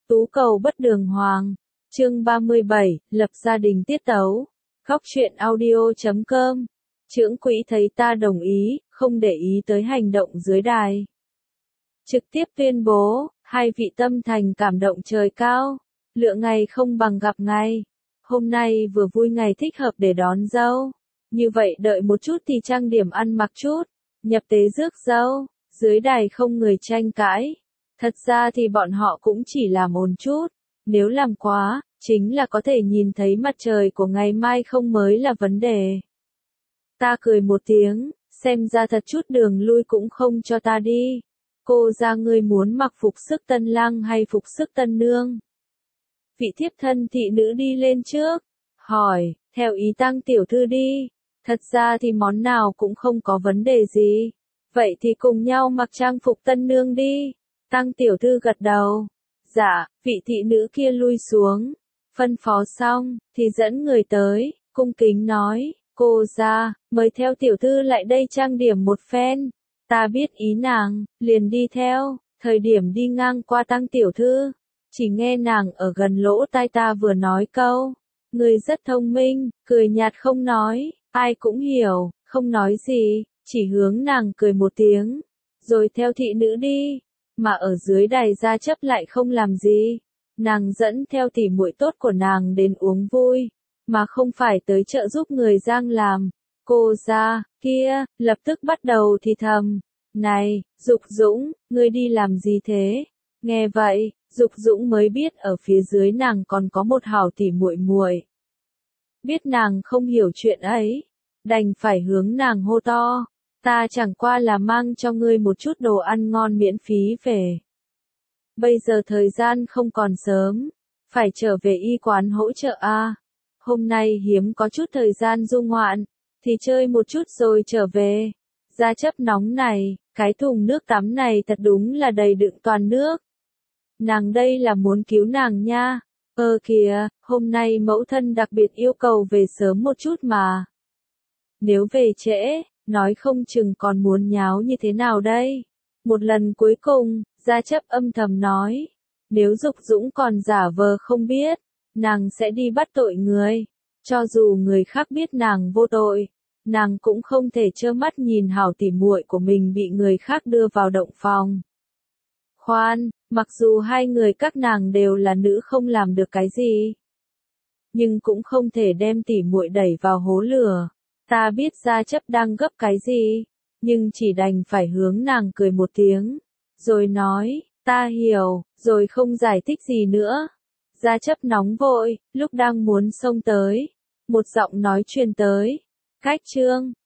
Tú cầu bất đường hoàng. Chương 37, lập gia đình tiết tấu. Góc truyện audio.com. Trưởng quỹ thấy ta đồng ý, không để ý tới hành động dưới đài. Trực tiếp tuyên bố, hai vị tâm thành cảm động trời cao. Lựa ngày không bằng gặp ngày. Hôm nay vừa vui ngày thích hợp để đón dâu. Như vậy đợi một chút thì trang điểm ăn mặc chút. Nhập tế rước dâu. Dưới đài không người tranh cãi. Thật ra thì bọn họ cũng chỉ làm ồn chút. Nếu làm quá, chính là có thể nhìn thấy mặt trời của ngày mai không mới là vấn đề. Ta cười một tiếng, xem ra thật chút đường lui cũng không cho ta đi. Cô ra ngươi muốn mặc phục sức tân lang hay phục sức tân nương? Vị thiếp thân thị nữ đi lên trước, hỏi, theo ý Tăng tiểu thư đi. Thật ra thì món nào cũng không có vấn đề gì. Vậy thì cùng nhau mặc trang phục tân nương đi. Tăng tiểu thư gật đầu. Dạ, vị thị nữ kia lui xuống. Phân phó xong, thì dẫn người tới, cung kính nói, cô ra, mời theo tiểu thư lại đây trang điểm một phen. Ta biết ý nàng, liền đi theo, thời điểm đi ngang qua Tăng tiểu thư. Chỉ nghe nàng ở gần lỗ tai ta vừa nói câu. Người rất thông minh, cười nhạt không nói, ai cũng hiểu, không nói gì, chỉ hướng nàng cười một tiếng. Rồi theo thị nữ đi. Mà ở dưới đài gia chấp lại không làm gì. Nàng dẫn theo tỉ muội tốt của nàng đến uống vui, mà không phải tới trợ giúp người Giang làm. Cô ra, kia, lập tức bắt đầu thì thầm. Này, Dục Dũng, ngươi đi làm gì thế? Nghe vậy, Dục Dũng mới biết ở phía dưới nàng còn có một hảo tỉ muội muội. Biết nàng không hiểu chuyện ấy, đành phải hướng nàng hô to. Ta chẳng qua là mang cho ngươi một chút đồ ăn ngon miễn phí về. Bây giờ thời gian không còn sớm, phải trở về y quán hỗ trợ a. Hôm nay hiếm có chút thời gian du ngoạn, thì chơi một chút rồi trở về. Gia chấp nóng này, cái thùng nước tắm này thật đúng là đầy đựng toàn nước. Nàng đây là muốn cứu nàng nha. Kìa, hôm nay mẫu thân đặc biệt yêu cầu về sớm một chút mà. Nếu về trễ, nói không chừng còn muốn nháo như thế nào đây? Một lần cuối cùng, gia chấp âm thầm nói. Nếu Dục Dũng còn giả vờ không biết, nàng sẽ đi bắt tội người. Cho dù người khác biết nàng vô tội, nàng cũng không thể trơ mắt nhìn hảo tỉ muội của mình bị người khác đưa vào động phòng. Khoan, mặc dù hai người các nàng đều là nữ không làm được cái gì, nhưng cũng không thể đem tỉ muội đẩy vào hố lửa. Ta biết gia chấp đang gấp cái gì, nhưng chỉ đành phải hướng nàng cười một tiếng, rồi nói, ta hiểu, rồi không giải thích gì nữa. Gia chấp nóng vội, lúc đang muốn xông tới, một giọng nói truyền tới, Cách Trương,